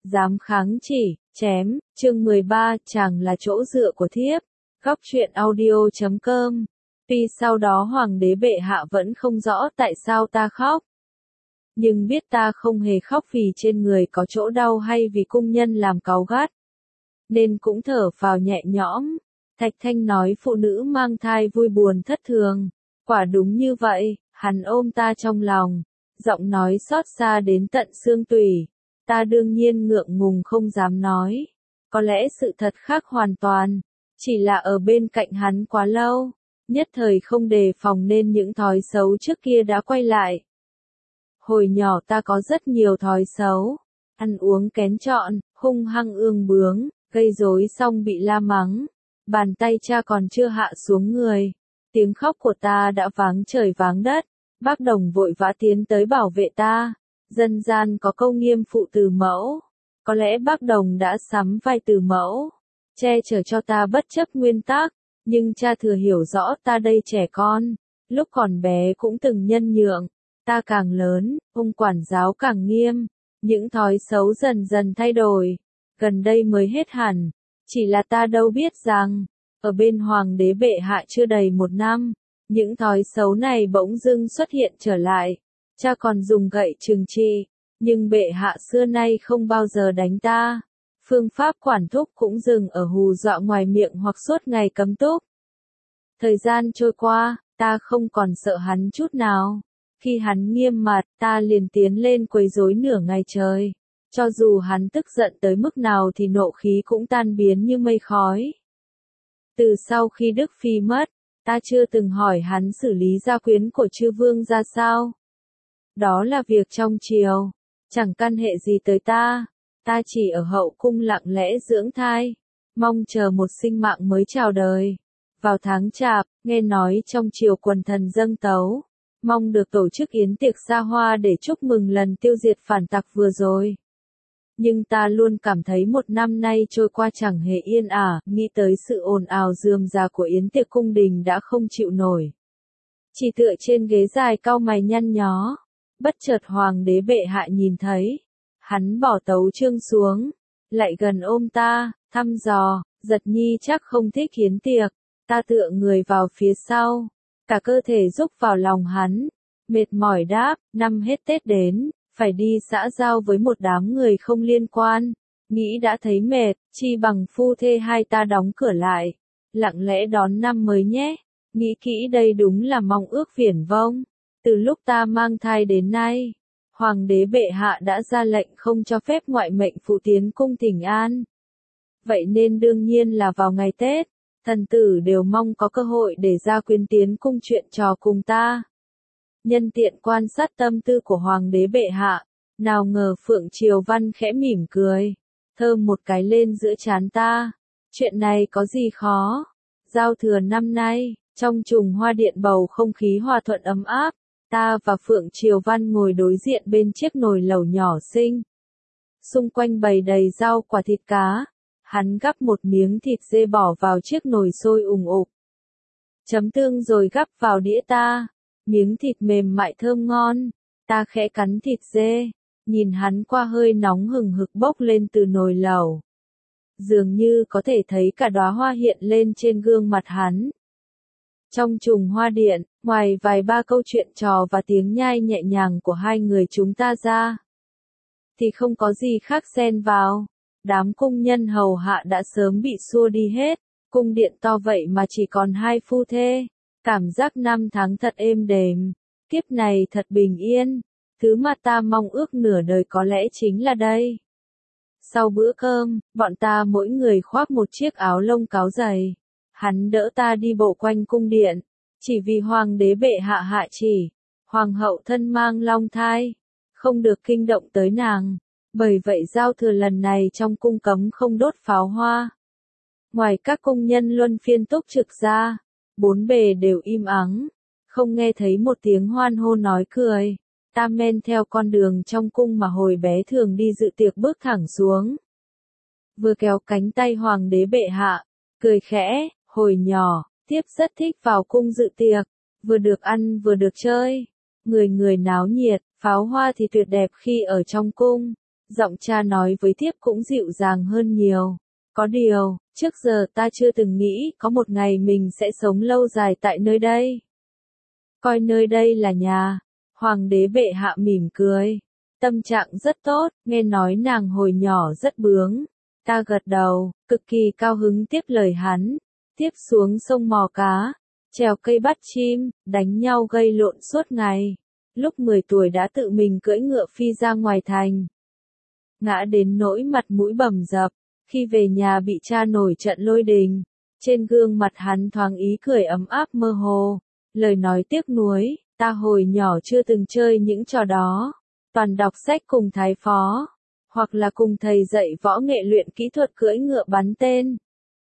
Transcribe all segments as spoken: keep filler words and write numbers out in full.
Dám kháng chỉ, chém, chương mười ba, chàng là chỗ dựa của thiếp. Góc truyện audio chấm com. Tuy sau đó hoàng đế bệ hạ vẫn không rõ tại sao ta khóc. Nhưng biết ta không hề khóc vì trên người có chỗ đau hay vì cung nhân làm cáu gắt. Nên cũng thở phào nhẹ nhõm. Thạch Thanh nói phụ nữ mang thai vui buồn thất thường. Quả đúng như vậy, hắn ôm ta trong lòng. Giọng nói xót xa đến tận xương tủy. Ta đương nhiên ngượng ngùng không dám nói. Có lẽ sự thật khác hoàn toàn. Chỉ là ở bên cạnh hắn quá lâu. Nhất thời không đề phòng nên những thói xấu trước kia đã quay lại. Hồi nhỏ ta có rất nhiều thói xấu. Ăn uống kén chọn, hung hăng ương bướng, gây rối xong bị la mắng. Bàn tay cha còn chưa hạ xuống người. Tiếng khóc của ta đã váng trời váng đất. Bác Đồng vội vã tiến tới bảo vệ ta. Dân gian có câu nghiêm phụ từ mẫu. Có lẽ bác Đồng đã sắm vai từ mẫu. Che chở cho ta bất chấp nguyên tắc. Nhưng cha thừa hiểu rõ ta đây trẻ con. Lúc còn bé cũng từng nhân nhượng. Ta càng lớn, ông quản giáo càng nghiêm. Những thói xấu dần dần thay đổi. Gần đây mới hết hẳn. Chỉ là ta đâu biết rằng, ở bên hoàng đế bệ hạ chưa đầy một năm, những thói xấu này bỗng dưng xuất hiện trở lại. Cha còn dùng gậy trừng trị, nhưng bệ hạ xưa nay không bao giờ đánh ta. Phương pháp quản thúc cũng dừng ở hù dọa ngoài miệng hoặc suốt ngày cấm túc. Thời gian trôi qua, ta không còn sợ hắn chút nào. Khi hắn nghiêm mặt, ta liền tiến lên quấy rối nửa ngày trời. Cho dù hắn tức giận tới mức nào thì nộ khí cũng tan biến như mây khói. Từ sau khi Đức Phi mất, ta chưa từng hỏi hắn xử lý gia quyến của chư vương ra sao. Đó là việc trong triều, chẳng căn hệ gì tới ta. Ta chỉ ở hậu cung lặng lẽ dưỡng thai, mong chờ một sinh mạng mới chào đời. Vào tháng Chạp, nghe nói trong triều quần thần dâng tấu, mong được tổ chức yến tiệc xa hoa để chúc mừng lần tiêu diệt phản tặc vừa rồi. Nhưng ta luôn cảm thấy một năm nay trôi qua chẳng hề yên ả, nghĩ tới sự ồn ào rườm rà của yến tiệc cung đình đã không chịu nổi. Chỉ tựa trên ghế dài cau mày nhăn nhó, bất chợt hoàng đế bệ hạ nhìn thấy. Hắn bỏ tấu chương xuống, lại gần ôm ta, thăm dò, Giật Nhi chắc không thích yến tiệc. Ta tựa người vào phía sau, cả cơ thể rúc vào lòng hắn, mệt mỏi đáp, năm hết Tết đến. Phải đi xã giao với một đám người không liên quan, nghĩ đã thấy mệt, chi bằng phu thê hai ta đóng cửa lại, lặng lẽ đón năm mới nhé, nghĩ kỹ đây đúng là mong ước viển vông. Từ lúc ta mang thai đến nay, hoàng đế bệ hạ đã ra lệnh không cho phép ngoại mệnh phụ tiến cung thỉnh an. Vậy nên đương nhiên là vào ngày Tết, thần tử đều mong có cơ hội để gia quyến tiến cung chuyện trò cùng ta. Nhân tiện quan sát tâm tư của hoàng đế bệ hạ, nào ngờ Phượng Triều Văn khẽ mỉm cười, thơm một cái lên giữa trán ta. Chuyện này có gì khó? Giao thừa năm nay, trong trùng hoa điện bầu không khí hòa thuận ấm áp, ta và Phượng Triều Văn ngồi đối diện bên chiếc nồi lẩu nhỏ xinh. Xung quanh bày đầy rau quả thịt cá, hắn gắp một miếng thịt dê bỏ vào chiếc nồi sôi ùng ục. Chấm tương rồi gắp vào đĩa ta. Miếng thịt mềm mại thơm ngon, ta khẽ cắn thịt dê, nhìn hắn qua hơi nóng hừng hực bốc lên từ nồi lẩu. Dường như có thể thấy cả đóa hoa hiện lên trên gương mặt hắn. Trong trùng hoa điện, ngoài vài ba câu chuyện trò và tiếng nhai nhẹ nhàng của hai người chúng ta ra, thì không có gì khác xen vào. Đám cung nhân hầu hạ đã sớm bị xua đi hết, cung điện to vậy mà chỉ còn hai phu thê. Cảm giác năm tháng thật êm đềm, kiếp này thật bình yên, thứ mà ta mong ước nửa đời có lẽ chính là đây. Sau bữa cơm, bọn ta mỗi người khoác một chiếc áo lông cáo dày. Hắn đỡ ta đi bộ quanh cung điện, chỉ vì hoàng đế bệ hạ hạ chỉ, hoàng hậu thân mang long thai, không được kinh động tới nàng. Bởi vậy giao thừa lần này trong cung cấm không đốt pháo hoa. Ngoài các cung nhân luân phiên túc trực ra, bốn bề đều im ắng, không nghe thấy một tiếng hoan hô nói cười. Ta men theo con đường trong cung mà hồi bé thường đi dự tiệc bước thẳng xuống. Vừa kéo cánh tay hoàng đế bệ hạ, cười khẽ, hồi nhỏ, thiếp rất thích vào cung dự tiệc, vừa được ăn vừa được chơi. Người người náo nhiệt, pháo hoa thì tuyệt đẹp khi ở trong cung, Giọng cha nói với thiếp cũng dịu dàng hơn nhiều. Có điều, trước giờ ta chưa từng nghĩ có một ngày mình sẽ sống lâu dài tại nơi đây. Coi nơi đây là nhà. Hoàng đế bệ hạ mỉm cười. Tâm trạng rất tốt, nghe nói nàng hồi nhỏ rất bướng. Ta gật đầu, cực kỳ cao hứng tiếp lời hắn. Tiếp xuống sông mò cá, trèo cây bắt chim, đánh nhau gây lộn suốt ngày. Lúc mười tuổi đã tự mình cưỡi ngựa phi ra ngoài thành. Ngã đến nỗi mặt mũi bầm dập, khi về nhà bị cha nổi trận lôi đình. Trên gương mặt hắn thoáng ý cười ấm áp mơ hồ. Lời nói tiếc nuối, ta hồi nhỏ chưa từng chơi những trò đó. Toàn đọc sách cùng thái phó, hoặc là cùng thầy dạy võ nghệ luyện kỹ thuật cưỡi ngựa bắn tên.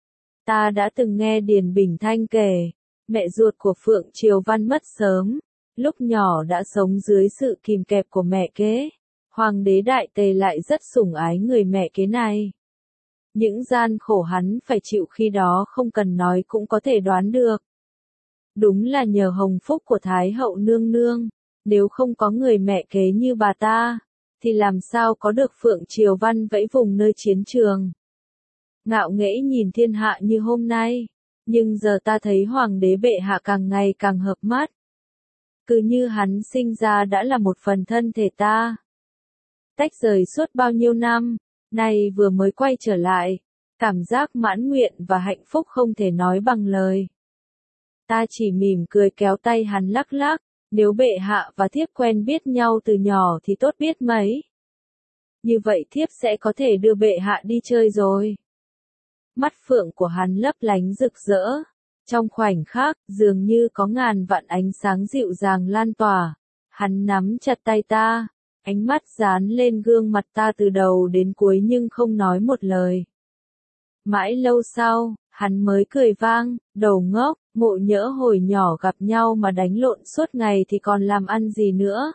Ta đã từng nghe Điền Bình Thanh kể, mẹ ruột của Phượng Triều Văn mất sớm, lúc nhỏ đã sống dưới sự kìm kẹp của mẹ kế. Hoàng đế Đại Tề lại rất sủng ái người mẹ kế này. Những gian khổ hắn phải chịu khi đó không cần nói cũng có thể đoán được. Đúng là nhờ hồng phúc của Thái hậu nương nương, nếu không có người mẹ kế như bà ta, thì làm sao có được Phượng Triều Văn vẫy vùng nơi chiến trường. Ngạo nghễ nhìn thiên hạ như hôm nay, nhưng giờ ta thấy hoàng đế bệ hạ càng ngày càng hợp mắt. Cứ như hắn sinh ra đã là một phần thân thể ta. Tách rời suốt bao nhiêu năm, nay vừa mới quay trở lại, cảm giác mãn nguyện và hạnh phúc không thể nói bằng lời. Ta chỉ mỉm cười kéo tay hắn lắc lắc, nếu bệ hạ và thiếp quen biết nhau từ nhỏ thì tốt biết mấy. Như vậy thiếp sẽ có thể đưa bệ hạ đi chơi rồi. Mắt phượng của hắn lấp lánh rực rỡ. Trong khoảnh khắc, dường như có ngàn vạn ánh sáng dịu dàng lan tỏa. Hắn nắm chặt tay ta, ánh mắt dán lên gương mặt ta từ đầu đến cuối nhưng không nói một lời. Mãi lâu sau, hắn mới cười vang, đầu ngốc, ngộ nhỡ hồi nhỏ gặp nhau mà đánh lộn suốt ngày thì còn làm ăn gì nữa.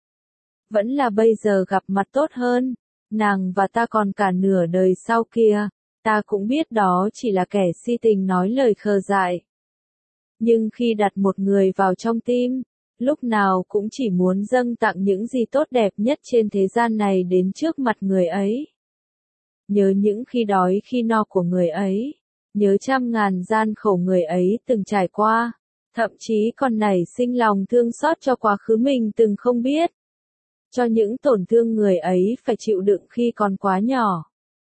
Vẫn là bây giờ gặp mặt tốt hơn, nàng và ta còn cả nửa đời sau kia, ta cũng biết đó chỉ là kẻ si tình nói lời khờ dại. Nhưng khi đặt một người vào trong tim, lúc nào cũng chỉ muốn dâng tặng những gì tốt đẹp nhất trên thế gian này đến trước mặt người ấy. Nhớ những khi đói khi no của người ấy, nhớ trăm ngàn gian khổ người ấy từng trải qua, thậm chí còn nảy sinh lòng thương xót cho quá khứ mình từng không biết. Cho những tổn thương người ấy phải chịu đựng khi còn quá nhỏ.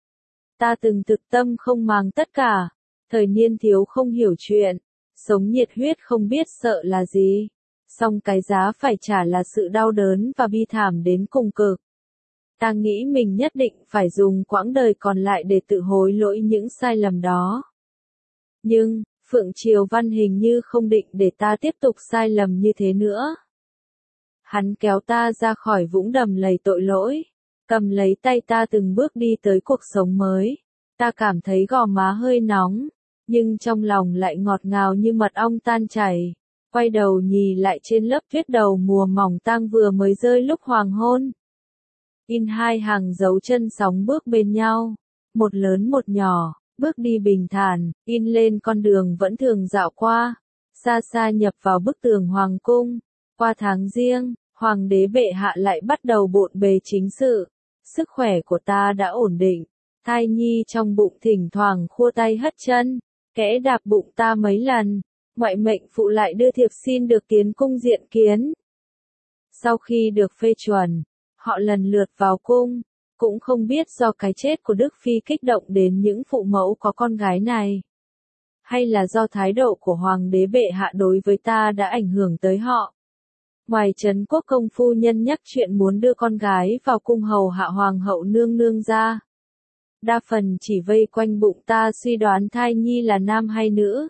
Ta từng thực tâm không màng tất cả, thời niên thiếu không hiểu chuyện, sống nhiệt huyết không biết sợ là gì, song cái giá phải trả là sự đau đớn và bi thảm đến cùng cực. Ta nghĩ mình nhất định phải dùng quãng đời còn lại để tự hối lỗi những sai lầm đó. Nhưng, Phượng Triều Văn hình như không định để ta tiếp tục sai lầm như thế nữa. Hắn kéo ta ra khỏi vũng đầm lầy tội lỗi, cầm lấy tay ta từng bước đi tới cuộc sống mới. Ta cảm thấy gò má hơi nóng, nhưng trong lòng lại ngọt ngào như mật ong tan chảy. Quay đầu nhìn lại trên lớp tuyết đầu mùa mỏng tang vừa mới rơi lúc hoàng hôn. In hai hàng dấu chân sóng bước bên nhau, một lớn một nhỏ, bước đi bình thản, in lên con đường vẫn thường dạo qua, xa xa nhập vào bức tường hoàng cung. Qua tháng giêng, hoàng đế bệ hạ lại bắt đầu bộn bề chính sự. Sức khỏe của ta đã ổn định, thai nhi trong bụng thỉnh thoảng khua tay hất chân, kẽ đạp bụng ta mấy lần, ngoại mệnh phụ lại đưa thiệp xin được tiến cung diện kiến. Sau khi được phê chuẩn, họ lần lượt vào cung, cũng không biết do cái chết của Đức Phi kích động đến những phụ mẫu có con gái này, hay là do thái độ của hoàng đế bệ hạ đối với ta đã ảnh hưởng tới họ. Ngoài Trấn Quốc công phu nhân nhắc chuyện muốn đưa con gái vào cung hầu hạ hoàng hậu nương nương ra, đa phần chỉ vây quanh bụng ta suy đoán thai nhi là nam hay nữ.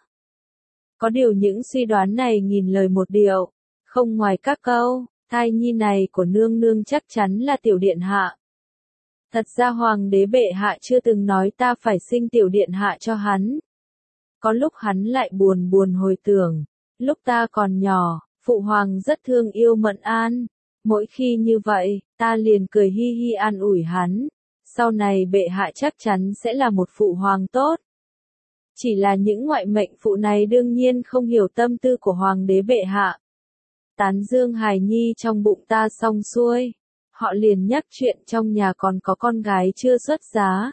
Có điều những suy đoán này nghìn lời một điệu, không ngoài các câu, thai nhi này của nương nương chắc chắn là tiểu điện hạ. Thật ra hoàng đế bệ hạ chưa từng nói ta phải sinh tiểu điện hạ cho hắn. Có lúc hắn lại buồn buồn hồi tưởng, lúc ta còn nhỏ, phụ hoàng rất thương yêu Mận An. Mỗi khi như vậy, ta liền cười hi hi an ủi hắn. Sau này bệ hạ chắc chắn sẽ là một phụ hoàng tốt. Chỉ là những ngoại mệnh phụ này đương nhiên không hiểu tâm tư của hoàng đế bệ hạ. Tán dương hài nhi trong bụng ta xong xuôi, Họ liền nhắc chuyện trong nhà còn có con gái chưa xuất giá.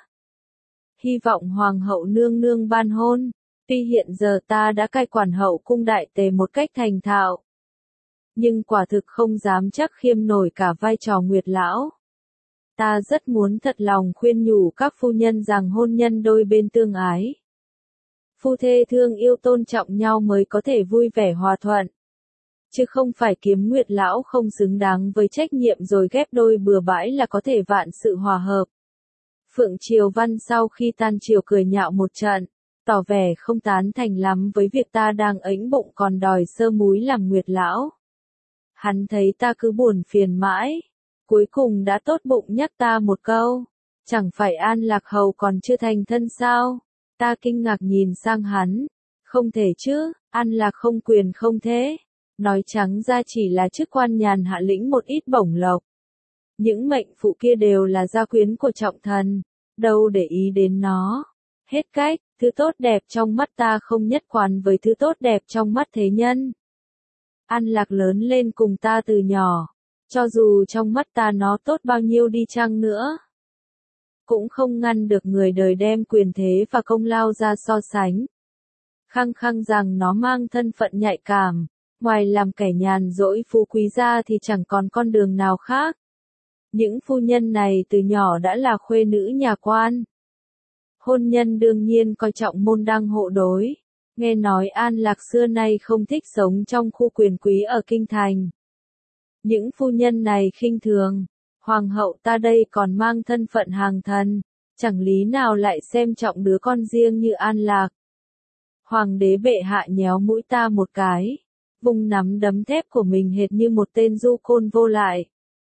Hy vọng hoàng hậu nương nương ban hôn. Tuy hiện giờ ta đã cai quản hậu cung đại tề một cách thành thạo, nhưng quả thực không dám chắc khiêm nổi cả vai trò Nguyệt lão. Ta rất muốn thật lòng khuyên nhủ các phu nhân rằng hôn nhân đôi bên tương ái. Phu thê thương yêu tôn trọng nhau mới có thể vui vẻ hòa thuận. Chứ không phải kiếm Nguyệt lão không xứng đáng với trách nhiệm rồi ghép đôi bừa bãi là có thể vạn sự hòa hợp. Phượng Triều Văn sau khi tan triều cười nhạo một trận, tỏ vẻ không tán thành lắm với việc ta đang ẵnh bụng còn đòi sơ múi làm Nguyệt lão. Hắn thấy ta cứ buồn phiền mãi, cuối cùng đã tốt bụng nhắc ta một câu, chẳng phải An Lạc Hầu còn chưa thành thân sao? Ta kinh ngạc nhìn sang hắn, không thể chứ, An Lạc không quyền không thế. Nói trắng ra chỉ là chức quan nhàn hạ lĩnh một ít bổng lộc. Những mệnh phụ kia đều là gia quyến của trọng thần, đâu để ý đến nó. Hết cách, thứ tốt đẹp trong mắt ta không nhất quán với thứ tốt đẹp trong mắt thế nhân. An Lạc lớn lên cùng ta từ nhỏ, cho dù trong mắt ta nó tốt bao nhiêu đi chăng nữa, cũng không ngăn được người đời đem quyền thế và công lao ra so sánh. Khăng khăng rằng nó mang thân phận nhạy cảm, ngoài làm kẻ nhàn rỗi phú quý ra thì chẳng còn con đường nào khác. Những phu nhân này từ nhỏ đã là khuê nữ nhà quan. Hôn nhân đương nhiên coi trọng môn đăng hộ đối. Nghe nói An Lạc xưa nay không thích sống trong khu quyền quý ở kinh thành. Những phu nhân này khinh thường, hoàng hậu ta đây còn mang thân phận hàng thần, chẳng lý nào lại xem trọng đứa con riêng như An Lạc. Hoàng đế bệ hạ nhéo mũi ta một cái, vung nắm đấm thép của mình hệt như một tên du côn vô lại.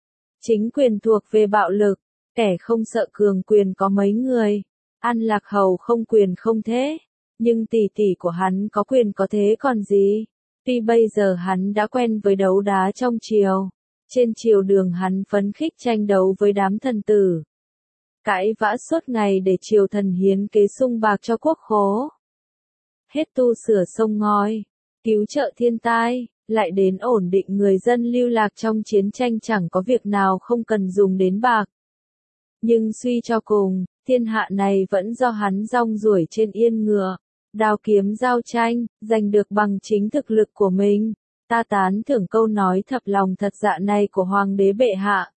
Chính quyền thuộc về bạo lực, kẻ không sợ cường quyền có mấy người. An Lạc Hầu không quyền không thế, nhưng tỷ tỷ của hắn có quyền có thế còn gì. Tuy bây giờ hắn đã quen với đấu đá trong triều, trên triều đường hắn phấn khích tranh đấu với đám thần tử, cãi vã suốt ngày để triều thần hiến kế sung bạc cho quốc khố. Hết tu sửa sông ngòi, cứu trợ thiên tai, lại đến ổn định người dân lưu lạc trong chiến tranh, chẳng có việc nào không cần dùng đến bạc. Nhưng suy cho cùng, thiên hạ này vẫn do hắn rong ruổi trên yên ngựa, đao kiếm giao tranh, giành được bằng chính thực lực của mình. Ta tán thưởng câu nói thập lòng thật dạ này của hoàng đế bệ hạ.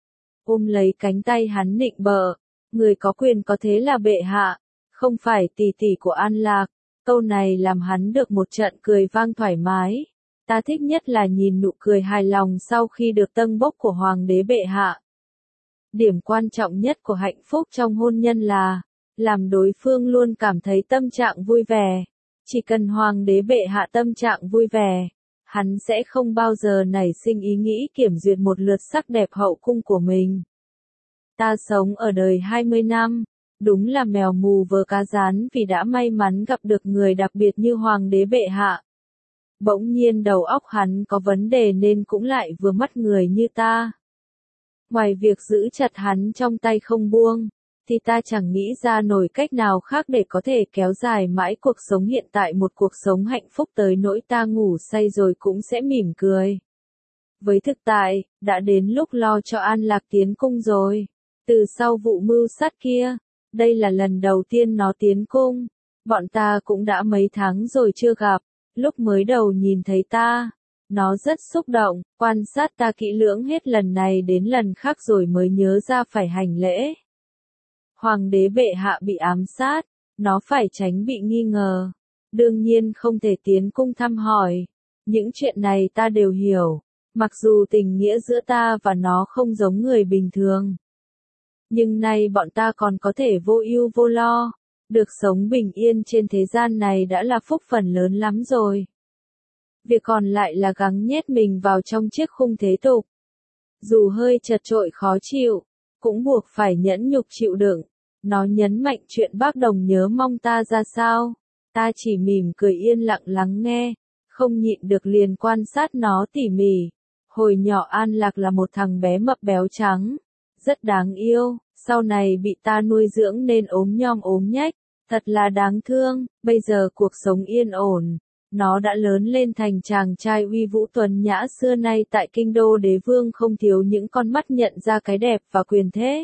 Ôm lấy cánh tay hắn nịnh bợ, người có quyền có thế là bệ hạ, không phải tỷ tỷ của An Lạc. Câu này làm hắn được một trận cười vang thoải mái. Ta thích nhất là nhìn nụ cười hài lòng sau khi được tâng bốc của hoàng đế bệ hạ. Điểm quan trọng nhất của hạnh phúc trong hôn nhân là làm đối phương luôn cảm thấy tâm trạng vui vẻ. Chỉ cần hoàng đế bệ hạ tâm trạng vui vẻ, hắn sẽ không bao giờ nảy sinh ý nghĩ kiểm duyệt một lượt sắc đẹp hậu cung của mình. Ta sống ở đời hai mươi năm, đúng là mèo mù vờ cá rán vì đã may mắn gặp được người đặc biệt như hoàng đế bệ hạ. Bỗng nhiên đầu óc hắn có vấn đề nên cũng lại vừa mắt người như ta. Ngoài việc giữ chặt hắn trong tay không buông, thì ta chẳng nghĩ ra nổi cách nào khác để có thể kéo dài mãi cuộc sống hiện tại, một cuộc sống hạnh phúc tới nỗi ta ngủ say rồi cũng sẽ mỉm cười. Với thực tại, đã đến lúc lo cho An Lạc tiến cung rồi. Từ sau vụ mưu sát kia, đây là lần đầu tiên nó tiến cung. Bọn ta cũng đã mấy tháng rồi chưa gặp. Lúc mới đầu nhìn thấy ta, nó rất xúc động, quan sát ta kỹ lưỡng hết lần này đến lần khác rồi mới nhớ ra phải hành lễ. Hoàng đế bệ hạ bị ám sát, nó phải tránh bị nghi ngờ. Đương nhiên không thể tiến cung thăm hỏi. Những chuyện này ta đều hiểu, mặc dù tình nghĩa giữa ta và nó không giống người bình thường. Nhưng nay bọn ta còn có thể vô ưu vô lo. Được sống bình yên trên thế gian này đã là phúc phần lớn lắm rồi. Việc còn lại là gắng nhét mình vào trong chiếc khung thế tục. Dù hơi chật chội khó chịu, cũng buộc phải nhẫn nhục chịu đựng. Nó nhấn mạnh chuyện bác Đồng nhớ mong ta ra sao. Ta chỉ mỉm cười yên lặng lắng nghe, không nhịn được liền quan sát nó tỉ mỉ. Hồi nhỏ An Lạc là một thằng bé mập béo trắng, rất đáng yêu. Sau này bị ta nuôi dưỡng nên ốm nhom ốm nhách, thật là đáng thương. Bây giờ cuộc sống yên ổn, Nó đã lớn lên thành chàng trai uy vũ tuấn nhã xưa nay tại kinh đô đế vương không thiếu những con mắt nhận ra cái đẹp và quyền thế.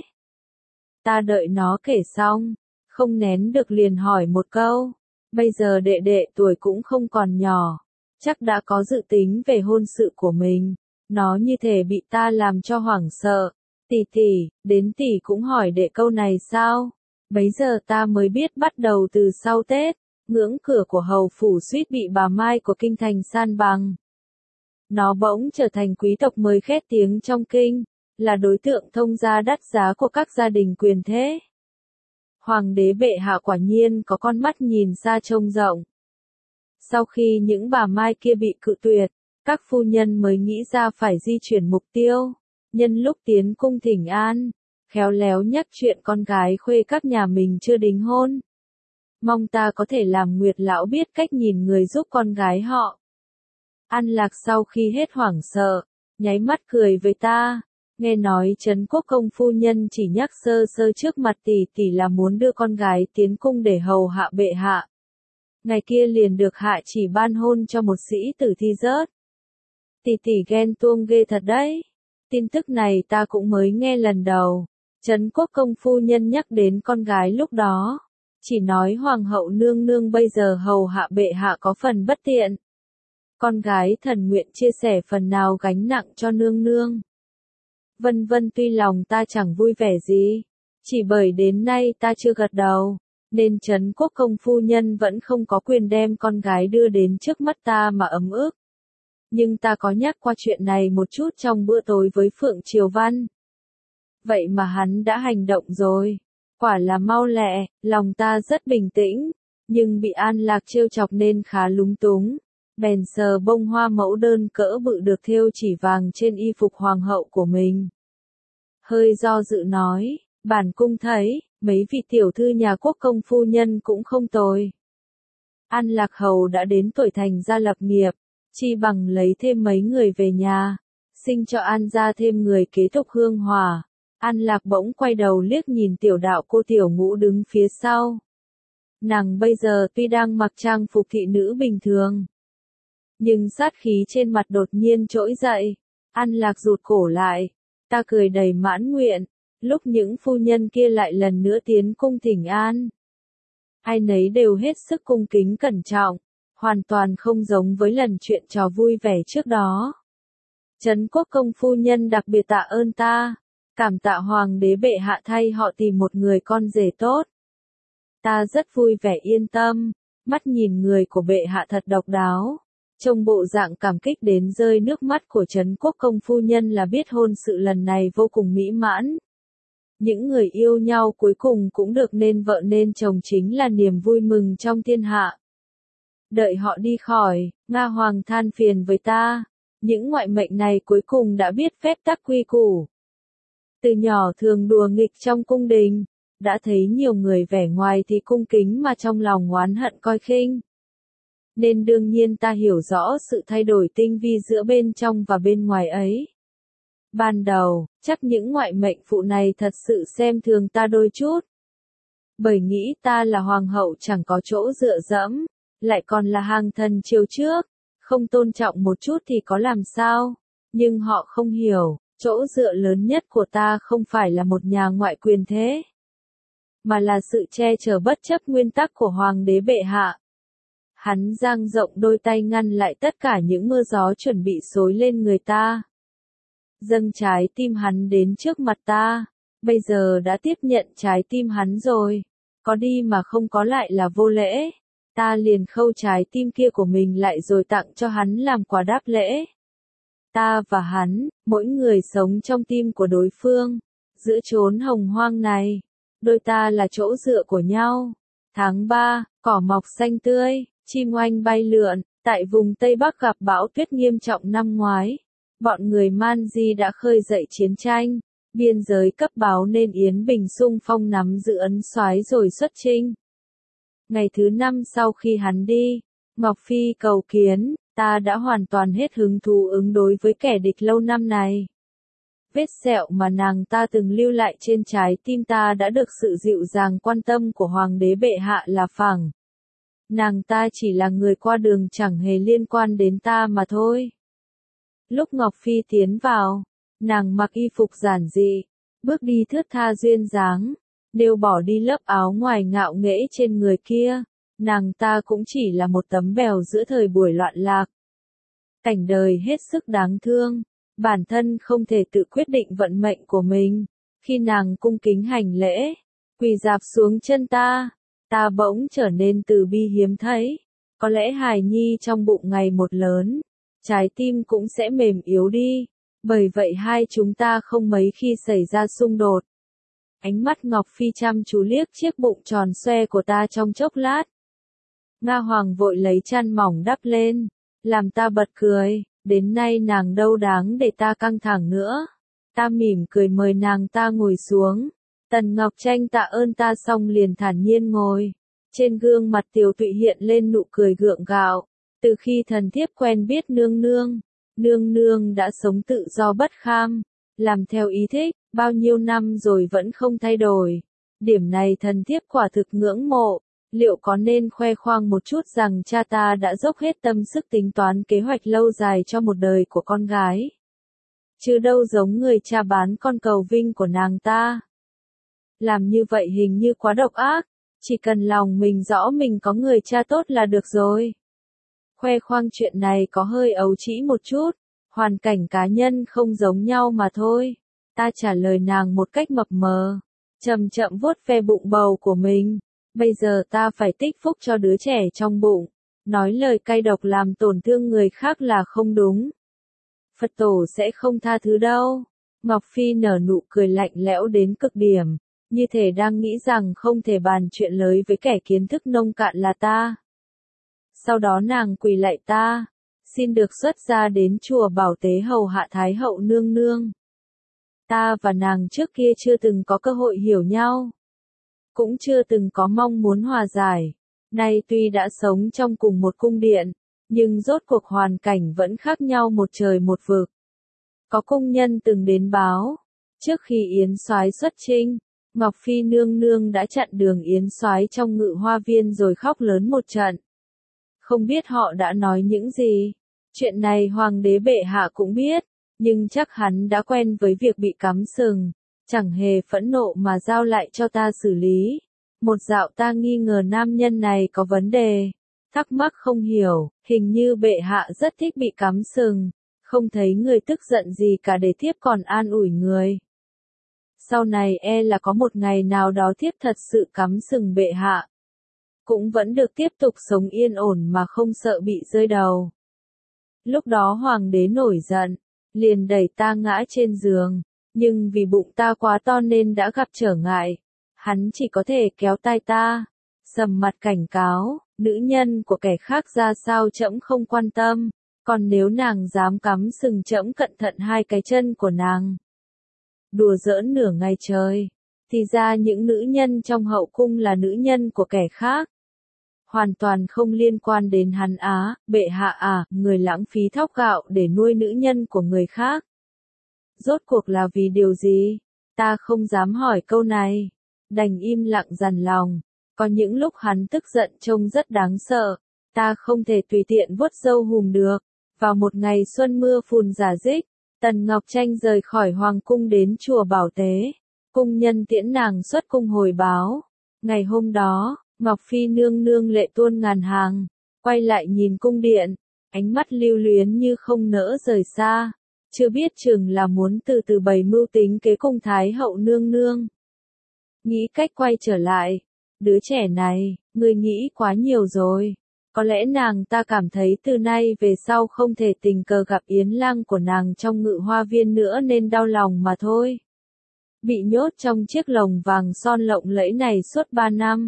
Ta đợi nó kể xong, không nén được liền hỏi một câu, bây giờ đệ đệ tuổi cũng không còn nhỏ, chắc đã có dự tính về hôn sự của mình. Nó như thể bị ta làm cho hoảng sợ. Tỷ tỷ, đến tỷ cũng hỏi đệ câu này sao? Bấy giờ ta mới biết bắt đầu từ sau Tết, ngưỡng cửa của hầu phủ suýt bị bà Mai của kinh thành san bằng. Nó bỗng trở thành quý tộc mới khét tiếng trong kinh, là đối tượng thông gia đắt giá của các gia đình quyền thế. Hoàng đế bệ hạ quả nhiên có con mắt nhìn xa trông rộng. Sau khi những bà Mai kia bị cự tuyệt, các phu nhân mới nghĩ ra phải di chuyển mục tiêu, nhân lúc tiến cung thỉnh an, khéo léo nhắc chuyện con gái khuê các nhà mình chưa đính hôn. Mong ta có thể làm Nguyệt lão biết cách nhìn người giúp con gái họ. An Lạc sau khi hết hoảng sợ, nháy mắt cười với ta, nghe nói Trấn Quốc công phu nhân chỉ nhắc sơ sơ trước mặt tỷ tỷ là muốn đưa con gái tiến cung để hầu hạ bệ hạ. Ngày kia liền được hạ chỉ ban hôn cho một sĩ tử thi rớt. Tỷ tỷ ghen tuông ghê thật đấy. Tin tức này ta cũng mới nghe lần đầu. Trấn Quốc công phu nhân nhắc đến con gái lúc đó, chỉ nói hoàng hậu nương nương bây giờ hầu hạ bệ hạ có phần bất tiện. Con gái thần nguyện chia sẻ phần nào gánh nặng cho nương nương. Vân vân, tuy lòng ta chẳng vui vẻ gì, chỉ bởi đến nay ta chưa gật đầu, nên Trấn Quốc công phu nhân vẫn không có quyền đem con gái đưa đến trước mắt ta mà ấm ức. Nhưng ta có nhắc qua chuyện này một chút trong bữa tối với Phượng Triều Văn. Vậy mà hắn đã hành động rồi. Quả là mau lẹ, lòng ta rất bình tĩnh, nhưng bị An Lạc trêu chọc nên khá lúng túng. Bèn sờ bông hoa mẫu đơn cỡ bự được thêu chỉ vàng trên y phục hoàng hậu của mình. Hơi do dự nói, bản cung thấy, mấy vị tiểu thư nhà quốc công phu nhân cũng không tồi. An Lạc hầu đã đến tuổi thành gia lập nghiệp, chi bằng lấy thêm mấy người về nhà, sinh cho An gia thêm người kế tục hương hỏa. An Lạc bỗng quay đầu liếc nhìn tiểu đạo cô tiểu ngũ đứng phía sau. Nàng bây giờ tuy đang mặc trang phục thị nữ bình thường, nhưng sát khí trên mặt đột nhiên trỗi dậy. An Lạc rụt cổ lại, ta cười đầy mãn nguyện, lúc những phu nhân kia lại lần nữa tiến cung thỉnh an. Ai nấy đều hết sức cung kính cẩn trọng, hoàn toàn không giống với lần chuyện trò vui vẻ trước đó. Trấn Quốc công phu nhân đặc biệt tạ ơn ta, cảm tạ hoàng đế bệ hạ thay họ tìm một người con rể tốt. Ta rất vui vẻ yên tâm, mắt nhìn người của bệ hạ thật độc đáo. Trông bộ dạng cảm kích đến rơi nước mắt của Trấn Quốc công phu nhân là biết hôn sự lần này vô cùng mỹ mãn. Những người yêu nhau cuối cùng cũng được nên vợ nên chồng chính là niềm vui mừng trong thiên hạ. Đợi họ đi khỏi, Nga Hoàng than phiền với ta, những ngoại mệnh này cuối cùng đã biết phép tắc quy củ. Từ nhỏ thường đùa nghịch trong cung đình, đã thấy nhiều người vẻ ngoài thì cung kính mà trong lòng oán hận coi khinh. Nên đương nhiên ta hiểu rõ sự thay đổi tinh vi giữa bên trong và bên ngoài ấy. Ban đầu, chắc những ngoại mệnh phụ này thật sự xem thường ta đôi chút. Bởi nghĩ ta là hoàng hậu chẳng có chỗ dựa dẫm, lại còn là hàng thần triều trước, không tôn trọng một chút thì có làm sao. Nhưng họ không hiểu, chỗ dựa lớn nhất của ta không phải là một nhà ngoại quyền thế, mà là sự che chở bất chấp nguyên tắc của hoàng đế bệ hạ. Hắn dang rộng đôi tay ngăn lại tất cả những mưa gió chuẩn bị xối lên người ta. Dâng trái tim hắn đến trước mặt ta, bây giờ đã tiếp nhận trái tim hắn rồi, có đi mà không có lại là vô lễ. Ta liền khâu trái tim kia của mình lại rồi tặng cho hắn làm quà đáp lễ. Ta và hắn, mỗi người sống trong tim của đối phương, giữa chốn hồng hoang này, đôi ta là chỗ dựa của nhau. Tháng ba, cỏ mọc xanh tươi, chim oanh bay lượn, tại vùng Tây Bắc gặp bão tuyết nghiêm trọng năm ngoái. Bọn người Man Di đã khơi dậy chiến tranh, biên giới cấp báo nên Yến Bình xung phong nắm giữ ấn soái rồi xuất chinh. Ngày thứ năm sau khi hắn đi, Ngọc Phi cầu kiến, ta đã hoàn toàn hết hứng thú ứng đối với kẻ địch lâu năm này. Vết sẹo mà nàng ta từng lưu lại trên trái tim ta đã được sự dịu dàng quan tâm của hoàng đế bệ hạ là phẳng. nàng ta chỉ là người qua đường chẳng hề liên quan đến ta mà thôi. Lúc Ngọc Phi tiến vào, nàng mặc y phục giản dị, bước đi thướt tha duyên dáng, đều bỏ đi lớp áo ngoài ngạo nghễ trên người kia, nàng ta cũng chỉ là một tấm bèo giữa thời buổi loạn lạc. Cảnh đời hết sức đáng thương, bản thân không thể tự quyết định vận mệnh của mình, khi nàng cung kính hành lễ, quỳ rạp xuống chân ta, ta bỗng trở nên từ bi hiếm thấy, có lẽ hài nhi trong bụng ngày một lớn, trái tim cũng sẽ mềm yếu đi, bởi vậy hai chúng ta không mấy khi xảy ra xung đột. Ánh mắt Ngọc Phi chăm chú liếc chiếc bụng tròn xoe của ta trong chốc lát. Nga Hoàng vội lấy chăn mỏng đắp lên, làm ta bật cười, đến nay nàng đâu đáng để ta căng thẳng nữa. Ta mỉm cười mời nàng ta ngồi xuống. Tần Ngọc Tranh tạ ơn ta xong liền thản nhiên ngồi. Trên gương mặt Tiểu Tụy hiện lên nụ cười gượng gạo. Từ khi thần thiếp quen biết nương nương, nương nương đã sống tự do bất kham, làm theo ý thích, bao nhiêu năm rồi vẫn không thay đổi. Điểm này thần thiếp quả thực ngưỡng mộ. Liệu có nên khoe khoang một chút rằng cha ta đã dốc hết tâm sức tính toán kế hoạch lâu dài cho một đời của con gái? Chứ đâu giống người cha bán con cầu vinh của nàng ta. Làm như vậy hình như quá độc ác, chỉ cần lòng mình rõ mình có người cha tốt là được rồi. Khoe khoang chuyện này có hơi ấu trĩ một chút, hoàn cảnh cá nhân không giống nhau mà thôi. Ta trả lời nàng một cách mập mờ, chậm chậm vuốt ve bụng bầu của mình. Bây giờ ta phải tích phúc cho đứa trẻ trong bụng. Nói lời cay độc làm tổn thương người khác là không đúng. Phật tổ sẽ không tha thứ đâu. Ngọc Phi nở nụ cười lạnh lẽo đến cực điểm, như thể đang nghĩ rằng không thể bàn chuyện lớn với kẻ kiến thức nông cạn là ta. Sau đó nàng quỳ lạy ta, xin được xuất gia đến chùa Bảo Tế hầu hạ Thái hậu nương nương. Ta và nàng trước kia chưa từng có cơ hội hiểu nhau, cũng chưa từng có mong muốn hòa giải. Nay tuy đã sống trong cùng một cung điện, nhưng rốt cuộc hoàn cảnh vẫn khác nhau một trời một vực. Có cung nhân từng đến báo, trước khi Yến Soái xuất chinh, Ngọc Phi nương nương đã chặn đường Yến Soái trong Ngự Hoa Viên rồi khóc lớn một trận. Không biết họ đã nói những gì. Chuyện này hoàng đế bệ hạ cũng biết, nhưng chắc hắn đã quen với việc bị cắm sừng, chẳng hề phẫn nộ mà giao lại cho ta xử lý. Một dạo ta nghi ngờ nam nhân này có vấn đề, thắc mắc không hiểu, hình như bệ hạ rất thích bị cắm sừng, không thấy người tức giận gì cả để thiếp còn an ủi người. Sau này e là có một ngày nào đó thiếp thật sự cắm sừng bệ hạ, cũng vẫn được tiếp tục sống yên ổn mà không sợ bị rơi đầu. Lúc đó hoàng đế nổi giận, liền đẩy ta ngã trên giường, nhưng vì bụng ta quá to nên đã gặp trở ngại. Hắn chỉ có thể kéo tay ta, sầm mặt cảnh cáo, nữ nhân của kẻ khác ra sao trẫm không quan tâm, còn nếu nàng dám cắm sừng trẫm cẩn thận hai cái chân của nàng. Đùa giỡn nửa ngày trời, thì ra những nữ nhân trong hậu cung là nữ nhân của kẻ khác. Hoàn toàn không liên quan đến hắn á, bệ hạ à, người lãng phí thóc gạo để nuôi nữ nhân của người khác. Rốt cuộc là vì điều gì? Ta không dám hỏi câu này, đành im lặng dằn lòng. Có những lúc hắn tức giận trông rất đáng sợ, ta không thể tùy tiện vuốt râu hùm được. Vào một ngày xuân mưa phùn rả rích, Tần Ngọc Tranh rời khỏi hoàng cung đến chùa Bảo Tế. Cung nhân tiễn nàng xuất cung hồi báo. Ngày hôm đó, Ngọc Phi nương nương lệ tuôn ngàn hàng, quay lại nhìn cung điện, ánh mắt lưu luyến như không nỡ rời xa. Chưa biết chừng là muốn từ từ bày mưu tính kế cung Thái hậu nương nương. Nghĩ cách quay trở lại. Đứa trẻ này, ngươi nghĩ quá nhiều rồi. Có lẽ nàng ta cảm thấy từ nay về sau không thể tình cờ gặp Yến Lang của nàng trong Ngự Hoa Viên nữa nên đau lòng mà thôi. Bị nhốt trong chiếc lồng vàng son lộng lẫy này suốt ba năm.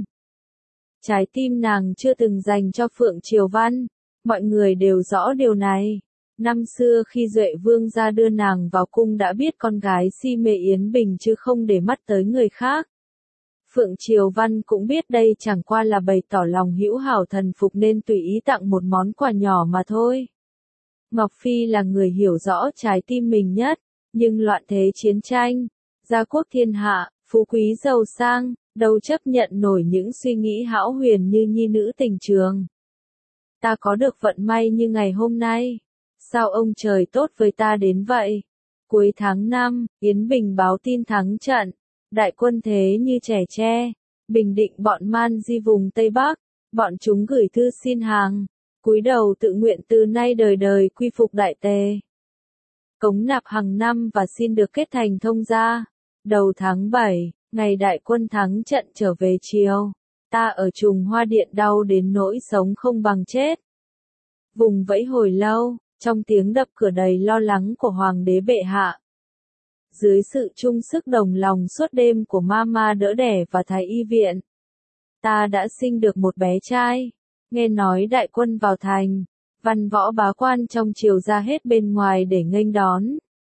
Trái tim nàng chưa từng dành cho Phượng Triều Văn. Mọi người đều rõ điều này. Năm xưa khi Duệ Vương ra đưa nàng vào cung đã biết con gái si mê Yến Bình chứ không để mắt tới người khác. Phượng Triều Văn cũng biết đây chẳng qua là bày tỏ lòng hữu hảo thần phục nên tùy ý tặng một món quà nhỏ mà thôi. Ngọc Phi là người hiểu rõ trái tim mình nhất, nhưng loạn thế chiến tranh, gia quốc thiên hạ, phú quý giàu sang, đâu chấp nhận nổi những suy nghĩ hão huyền như nhi nữ tình trường. Ta có được vận may như ngày hôm nay. Sao ông trời tốt với ta đến vậy? Cuối tháng năm, Yến Bình báo tin thắng trận. Đại quân thế như trẻ tre. Bình định bọn man di vùng Tây Bắc. Bọn chúng gửi thư xin hàng. Cúi đầu tự nguyện từ nay đời đời quy phục đại tề. Cống nạp hàng năm và xin được kết thành thông gia. Đầu tháng bảy, ngày đại quân thắng trận trở về chiều. Ta ở Trùng Hoa Điện đau đến nỗi sống không bằng chết. Vùng vẫy hồi lâu, trong tiếng đập cửa đầy lo lắng của Hoàng đế bệ hạ. Dưới sự chung sức đồng lòng suốt đêm của mama đỡ đẻ và thái y viện. Ta đã sinh được một bé trai. Nghe nói đại quân vào thành. Văn võ bá quan trong triều ra hết bên ngoài để nghênh đón.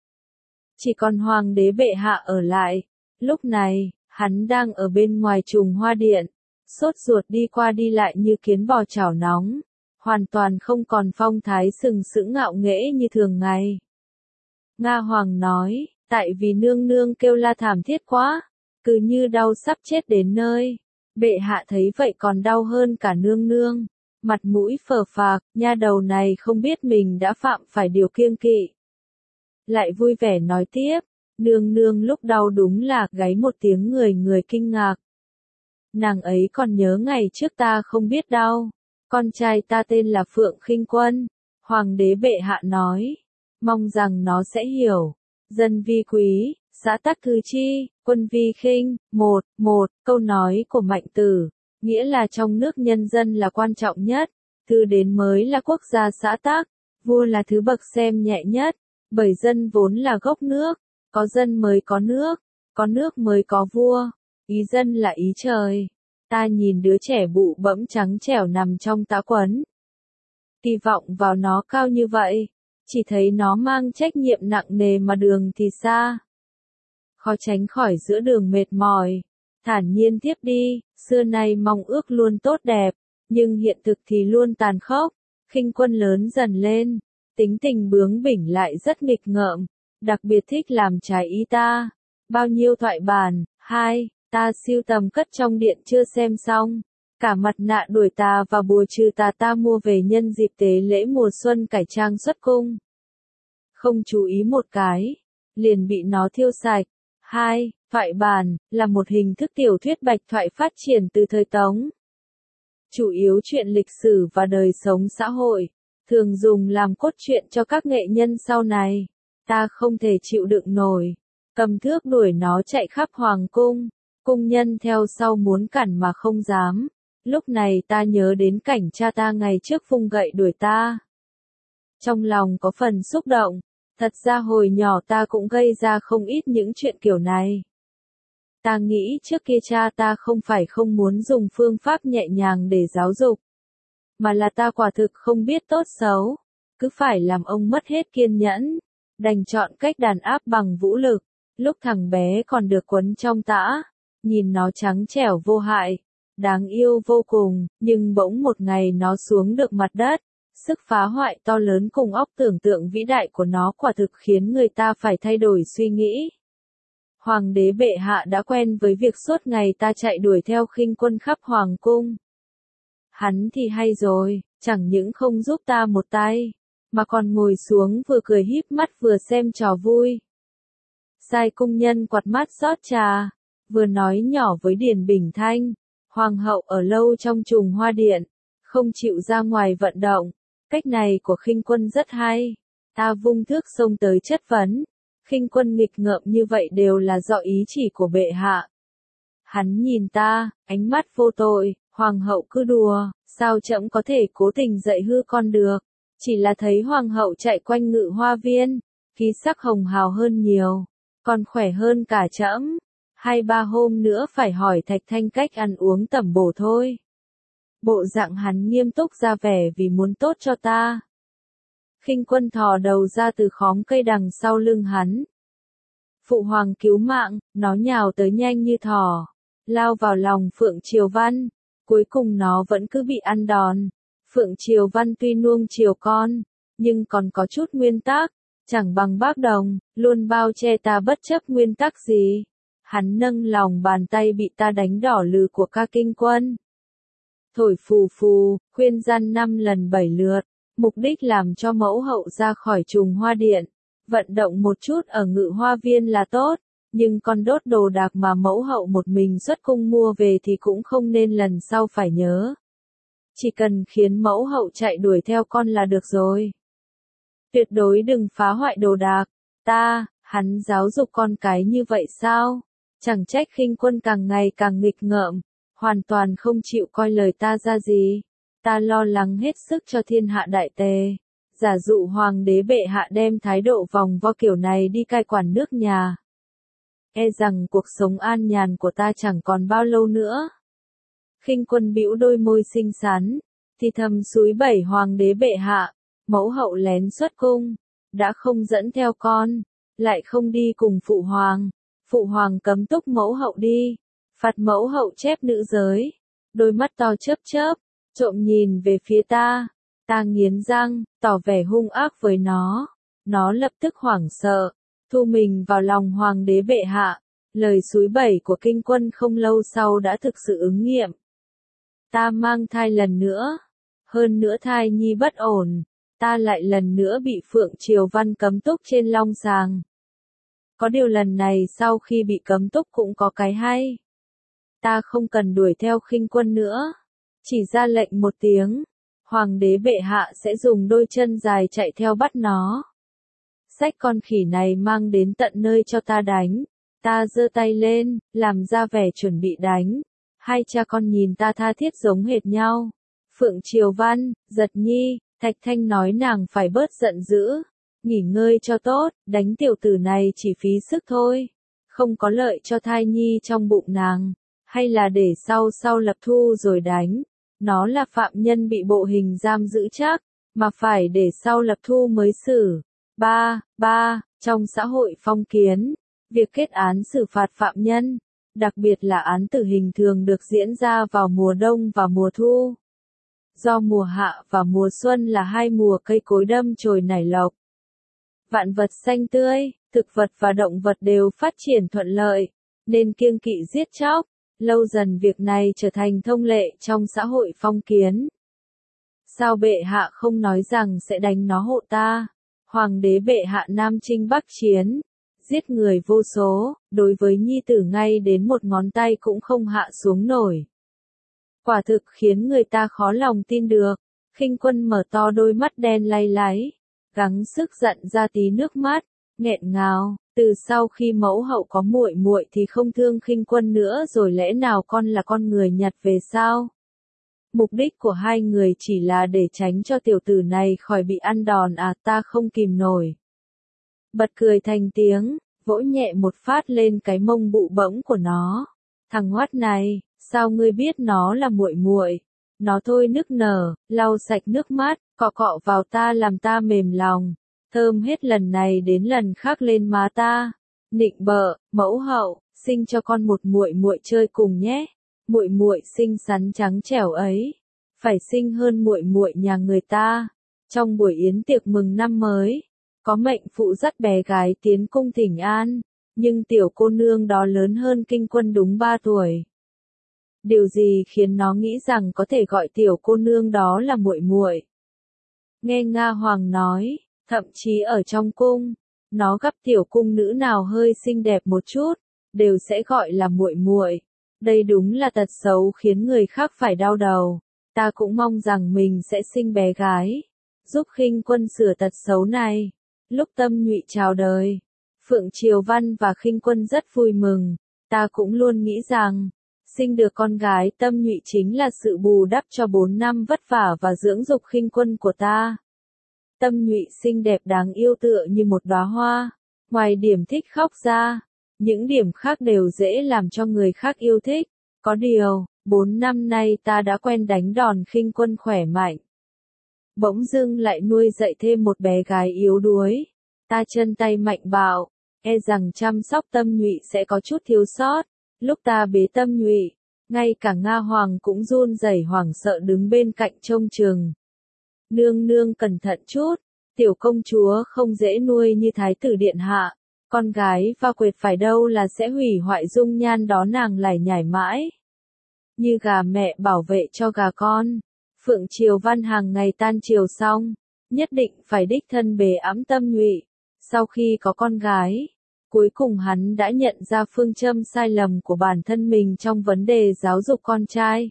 Chỉ còn Hoàng đế bệ hạ ở lại. Lúc này, hắn đang ở bên ngoài Trùng Hoa Điện. Sốt ruột đi qua đi lại như kiến bò chảo nóng. Hoàn toàn không còn phong thái sừng sững ngạo nghễ như thường ngày. Nga Hoàng nói, tại vì nương nương kêu la thảm thiết quá. Cứ như đau sắp chết đến nơi. Bệ hạ thấy vậy còn đau hơn cả nương nương. Mặt mũi phờ phạc, nha đầu này không biết mình đã phạm phải điều kiêng kỵ. Lại vui vẻ nói tiếp, nương nương lúc đau đúng là gáy một tiếng người người kinh ngạc. Nàng ấy còn nhớ ngày trước ta không biết đau. Con trai ta tên là Phượng Khinh Quân. Hoàng đế bệ hạ nói, mong rằng nó sẽ hiểu. Dân vi quý, xã tắc thứ chi, quân vi khinh, một, một, câu nói của Mạnh Tử. Nghĩa là trong nước nhân dân là quan trọng nhất, thứ đến mới là quốc gia xã tắc, vua là thứ bậc xem nhẹ nhất, bởi dân vốn là gốc nước, có dân mới có nước, có nước mới có vua, ý dân là ý trời. Ta nhìn đứa trẻ bụ bẫm trắng trẻo nằm trong tã quấn. Kỳ vọng vào nó cao như vậy, chỉ thấy nó mang trách nhiệm nặng nề mà đường thì xa. Khó tránh khỏi giữa đường mệt mỏi. Thản nhiên tiếp đi, xưa nay mong ước luôn tốt đẹp, nhưng hiện thực thì luôn tàn khốc. Khinh Quân lớn dần lên, tính tình bướng bỉnh lại rất nghịch ngợm, đặc biệt thích làm trái ý ta. Bao nhiêu thoại bản, hai, ta sưu tầm cất trong điện chưa xem xong. Cả mặt nạ đuổi tà và bùa trừ tà ta mua về nhân dịp tế lễ mùa xuân cải trang xuất cung. Không chú ý một cái, liền bị nó thiêu sạch. Hai, thoại bản, là một hình thức tiểu thuyết bạch thoại phát triển từ thời Tống. Chủ yếu chuyện lịch sử và đời sống xã hội, thường dùng làm cốt truyện cho các nghệ nhân sau này. Ta không thể chịu đựng nổi, cầm thước đuổi nó chạy khắp hoàng cung, cung nhân theo sau muốn cản mà không dám. Lúc này ta nhớ đến cảnh cha ta ngày trước vung gậy đuổi ta. Trong lòng có phần xúc động, thật ra hồi nhỏ ta cũng gây ra không ít những chuyện kiểu này. Ta nghĩ trước kia cha ta không phải không muốn dùng phương pháp nhẹ nhàng để giáo dục, mà là ta quả thực không biết tốt xấu, cứ phải làm ông mất hết kiên nhẫn, đành chọn cách đàn áp bằng vũ lực. Lúc thằng bé còn được quấn trong tã, nhìn nó trắng trẻo vô hại, đáng yêu vô cùng, nhưng bỗng một ngày nó xuống được mặt đất, sức phá hoại to lớn cùng óc tưởng tượng vĩ đại của nó quả thực khiến người ta phải thay đổi suy nghĩ. Hoàng đế bệ hạ đã quen với việc suốt ngày ta chạy đuổi theo Khinh Quân khắp hoàng cung. Hắn thì hay rồi, chẳng những không giúp ta một tay, mà còn ngồi xuống vừa cười híp mắt vừa xem trò vui. Sai cung nhân quạt mát rót trà, vừa nói nhỏ với Điền Bình Thanh, hoàng hậu ở lâu trong Trùng Hoa Điện, không chịu ra ngoài vận động. Cách này của Khinh Quân rất hay. Ta vung thước xông tới chất vấn. Khinh Quân nghịch ngợm như vậy đều là do ý chỉ của bệ hạ. Hắn nhìn ta, ánh mắt vô tội, hoàng hậu cứ đùa, sao trẫm có thể cố tình dạy hư con được. Chỉ là thấy hoàng hậu chạy quanh ngự hoa viên, khí sắc hồng hào hơn nhiều, còn khỏe hơn cả trẫm. Hai ba hôm nữa phải hỏi Thạch Thanh cách ăn uống tẩm bổ thôi. Bộ dạng hắn nghiêm túc ra vẻ vì muốn tốt cho ta. Khinh Quân thò đầu ra từ khóm cây đằng sau lưng hắn. Phụ hoàng cứu mạng, nó nhào tới nhanh như thỏ, lao vào lòng Phượng Triều Văn, cuối cùng nó vẫn cứ bị ăn đòn. Phượng Triều Văn tuy nuông chiều con, nhưng còn có chút nguyên tắc, chẳng bằng bác đồng, luôn bao che ta bất chấp nguyên tắc gì. Hắn nâng lòng bàn tay bị ta đánh đỏ lừ của ca kinh quân. Thổi phù phù, khuyên gian năm lần bảy lượt, mục đích làm cho mẫu hậu ra khỏi trùng hoa điện. Vận động một chút ở ngự hoa viên là tốt, nhưng con đốt đồ đạc mà mẫu hậu một mình xuất cung mua về thì cũng không nên lần sau phải nhớ. Chỉ cần khiến mẫu hậu chạy đuổi theo con là được rồi. Tuyệt đối đừng phá hoại đồ đạc. Ta, hắn giáo dục con cái như vậy sao? Chẳng trách Khinh Quân càng ngày càng nghịch ngợm, hoàn toàn không chịu coi lời ta ra gì. Ta lo lắng hết sức cho thiên hạ đại tề. Giả dụ hoàng đế bệ hạ đem thái độ vòng vo kiểu này đi cai quản nước nhà. E rằng cuộc sống an nhàn của ta chẳng còn bao lâu nữa. Khinh Quân bĩu đôi môi xinh xắn, thì thầm xúi bẩy hoàng đế bệ hạ, mẫu hậu lén xuất cung, đã không dẫn theo con, lại không đi cùng phụ hoàng. Phụ hoàng cấm túc mẫu hậu đi, phạt mẫu hậu chép nữ giới. Đôi mắt to chớp chớp, trộm nhìn về phía ta. Ta nghiến răng, tỏ vẻ hung ác với nó. Nó lập tức hoảng sợ, thu mình vào lòng hoàng đế bệ hạ. Lời xúi bẩy của Kinh Quân không lâu sau đã thực sự ứng nghiệm. Ta mang thai lần nữa, hơn nữa thai nhi bất ổn. Ta lại lần nữa bị Phượng Triều Văn cấm túc trên long sàng. Có điều lần này sau khi bị cấm túc cũng có cái hay. Ta không cần đuổi theo Khinh Quân nữa. Chỉ ra lệnh một tiếng, hoàng đế bệ hạ sẽ dùng đôi chân dài chạy theo bắt nó. Xách con khỉ này mang đến tận nơi cho ta đánh. Ta giơ tay lên, làm ra vẻ chuẩn bị đánh. Hai cha con nhìn ta tha thiết giống hệt nhau. Phượng Triều Văn, Giật Nhi, Thạch Thanh nói nàng phải bớt giận dữ. Nghỉ ngơi cho tốt, đánh tiểu tử này chỉ phí sức thôi. Không có lợi cho thai nhi trong bụng nàng. Hay là để sau sau lập thu rồi đánh. Nó là phạm nhân bị bộ hình giam giữ chắc, mà phải để sau lập thu mới xử. Ba, ba, trong xã hội phong kiến, việc kết án xử phạt phạm nhân, đặc biệt là án tử hình thường được diễn ra vào mùa đông và mùa thu. Do mùa hạ và mùa xuân là hai mùa cây cối đâm chồi nảy lộc. Vạn vật xanh tươi, thực vật và động vật đều phát triển thuận lợi, nên kiêng kỵ giết chóc. Lâu dần việc này trở thành thông lệ trong xã hội phong kiến. Sao bệ hạ không nói rằng sẽ đánh nó hộ ta? Hoàng đế bệ hạ Nam Chinh Bắc Chiến, giết người vô số, đối với nhi tử ngay đến một ngón tay cũng không hạ xuống nổi. Quả thực khiến người ta khó lòng tin được. Khinh Quân mở to đôi mắt đen lay láy, gắng sức giận ra tí nước mắt, nghẹn ngào. Từ sau khi mẫu hậu có muội muội thì không thương Khinh Quân nữa rồi, lẽ nào con là con người nhặt về sao? Mục đích của hai người chỉ là để tránh cho tiểu tử này khỏi bị ăn đòn à? Ta không kìm nổi. Bật cười thành tiếng, vỗ nhẹ một phát lên cái mông bụ bẫng của nó. Thằng hoắt này, sao ngươi biết nó là muội muội? Nó thôi nức nở, lau sạch nước mắt, cọ cọ vào ta làm ta mềm lòng. Thơm hết lần này đến lần khác lên má ta. Nịnh bợ, mẫu hậu, sinh cho con một muội muội chơi cùng nhé. Muội muội xinh xắn trắng trẻo ấy, phải xinh hơn muội muội nhà người ta. Trong buổi yến tiệc mừng năm mới, có mệnh phụ dắt bé gái tiến cung thỉnh an, nhưng tiểu cô nương đó lớn hơn Kinh Quân đúng ba tuổi. Điều gì khiến nó nghĩ rằng có thể gọi tiểu cô nương đó là muội muội? Nghe Nga Hoàng nói, thậm chí ở trong cung, nó gặp tiểu cung nữ nào hơi xinh đẹp một chút, đều sẽ gọi là muội muội. Đây đúng là tật xấu khiến người khác phải đau đầu. Ta cũng mong rằng mình sẽ sinh bé gái, giúp Khinh Quân sửa tật xấu này. Lúc Tâm Nhụy chào đời, Phượng Triều Văn và Khinh Quân rất vui mừng. Ta cũng luôn nghĩ rằng, sinh được con gái Tâm Nhụy chính là sự bù đắp cho bốn năm vất vả và dưỡng dục Khinh Quân của ta. Tâm Nhụy xinh đẹp đáng yêu tựa như một đóa hoa, ngoài điểm thích khóc ra, những điểm khác đều dễ làm cho người khác yêu thích. Có điều, bốn năm nay ta đã quen đánh đòn Khinh Quân khỏe mạnh. Bỗng dưng lại nuôi dạy thêm một bé gái yếu đuối. Ta chân tay mạnh bạo, e rằng chăm sóc Tâm Nhụy sẽ có chút thiếu sót. Lúc ta bế Tâm Nhụy, ngay cả Nga Hoàng cũng run rẩy hoảng sợ đứng bên cạnh trông chừng. Nương nương cẩn thận chút, tiểu công chúa không dễ nuôi như thái tử điện hạ. Con gái va quệt phải đâu là sẽ hủy hoại dung nhan đó, nàng lải nhải mãi. Như gà mẹ bảo vệ cho gà con. Phượng Triều Văn hàng ngày tan chiều xong, nhất định phải đích thân bề ẵm Tâm Nhụy. Sau khi có con gái, cuối cùng hắn đã nhận ra phương châm sai lầm của bản thân mình trong vấn đề giáo dục con trai.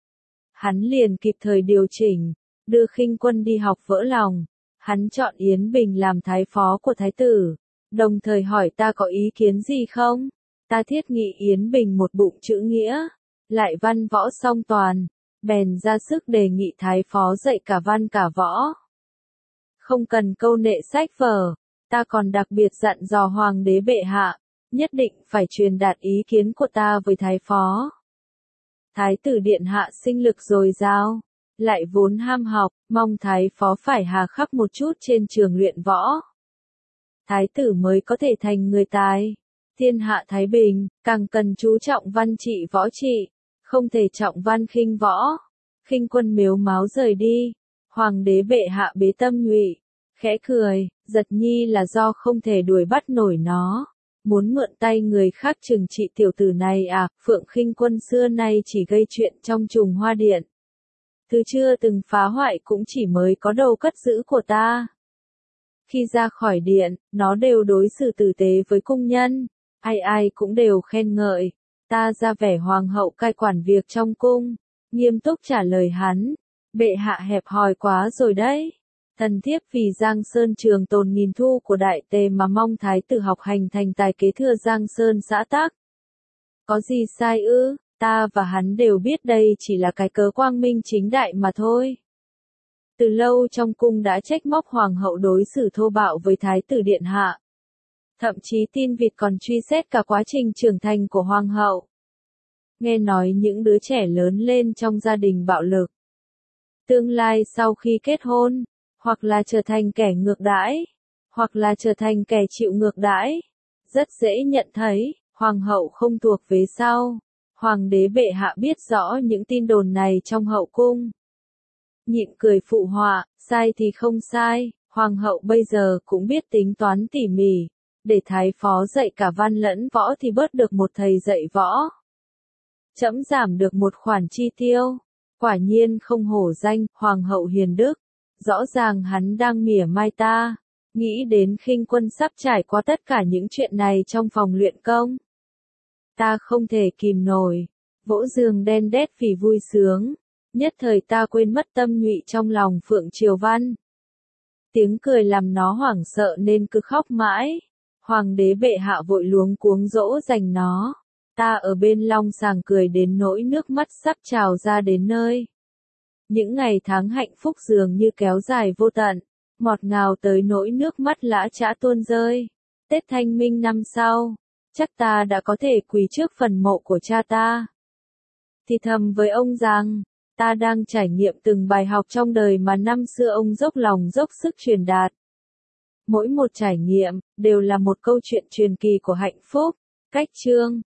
Hắn liền kịp thời điều chỉnh, đưa Khinh Quân đi học vỡ lòng. Hắn chọn Yến Bình làm thái phó của thái tử, đồng thời hỏi ta có ý kiến gì không? Ta thiết nghị Yến Bình một bụng chữ nghĩa, lại văn võ song toàn, bèn ra sức đề nghị thái phó dạy cả văn cả võ. Không cần câu nệ sách vở, ta còn đặc biệt dặn dò hoàng đế bệ hạ, nhất định phải truyền đạt ý kiến của ta với thái phó. Thái tử điện hạ sinh lực dồi dào, lại vốn ham học, mong thái phó phải hà khắc một chút trên trường luyện võ. Thái tử mới có thể thành người tài. Thiên hạ thái bình, càng cần chú trọng văn trị võ trị, không thể trọng văn khinh võ. Khinh Quân mếu máo rời đi, hoàng đế bệ hạ bế Tâm Nhụy, khẽ cười, giật nhi là do không thể đuổi bắt nổi nó. Muốn mượn tay người khác trừng trị tiểu tử này à? Phượng Khinh Quân xưa nay chỉ gây chuyện trong trùng hoa điện. Thứ chưa từng phá hoại cũng chỉ mới có đầu cất giữ của ta. Khi ra khỏi điện, nó đều đối xử tử tế với cung nhân, ai ai cũng đều khen ngợi. Ta ra vẻ hoàng hậu cai quản việc trong cung, nghiêm túc trả lời hắn, bệ hạ hẹp hòi quá rồi đấy. Thần thiếp vì Giang Sơn trường tồn nghìn thu của đại tề mà mong thái tử học hành thành tài kế thừa Giang Sơn xã tắc. Có gì sai ư? Ta và hắn đều biết đây chỉ là cái cớ quang minh chính đại mà thôi. Từ lâu trong cung đã trách móc hoàng hậu đối xử thô bạo với thái tử điện hạ. Thậm chí tin vịt còn truy xét cả quá trình trưởng thành của hoàng hậu. Nghe nói những đứa trẻ lớn lên trong gia đình bạo lực, tương lai sau khi kết hôn, hoặc là trở thành kẻ ngược đãi, hoặc là trở thành kẻ chịu ngược đãi. Rất dễ nhận thấy, hoàng hậu không thuộc vế sau. Hoàng đế bệ hạ biết rõ những tin đồn này trong hậu cung. Nhịn cười phụ họa, sai thì không sai, hoàng hậu bây giờ cũng biết tính toán tỉ mỉ, để thái phó dạy cả văn lẫn võ thì bớt được một thầy dạy võ. Trẫm giảm được một khoản chi tiêu, quả nhiên không hổ danh, hoàng hậu hiền đức, rõ ràng hắn đang mỉa mai ta, nghĩ đến Khinh Quân sắp trải qua tất cả những chuyện này trong phòng luyện công. Ta không thể kìm nổi, vỗ giường đen đét vì vui sướng, nhất thời ta quên mất Tâm Nhụy trong lòng Phượng Triều Văn. Tiếng cười làm nó hoảng sợ nên cứ khóc mãi, hoàng đế bệ hạ vội luống cuống dỗ dành nó, ta ở bên long sàng cười đến nỗi nước mắt sắp trào ra đến nơi. Những ngày tháng hạnh phúc dường như kéo dài vô tận, ngọt ngào tới nỗi nước mắt lã chã tuôn rơi. Tết Thanh Minh năm sau, chắc ta đã có thể quỳ trước phần mộ của cha ta. Thì thầm với ông rằng, ta đang trải nghiệm từng bài học trong đời mà năm xưa ông dốc lòng dốc sức truyền đạt. Mỗi một trải nghiệm, đều là một câu chuyện truyền kỳ của hạnh phúc. Cách chương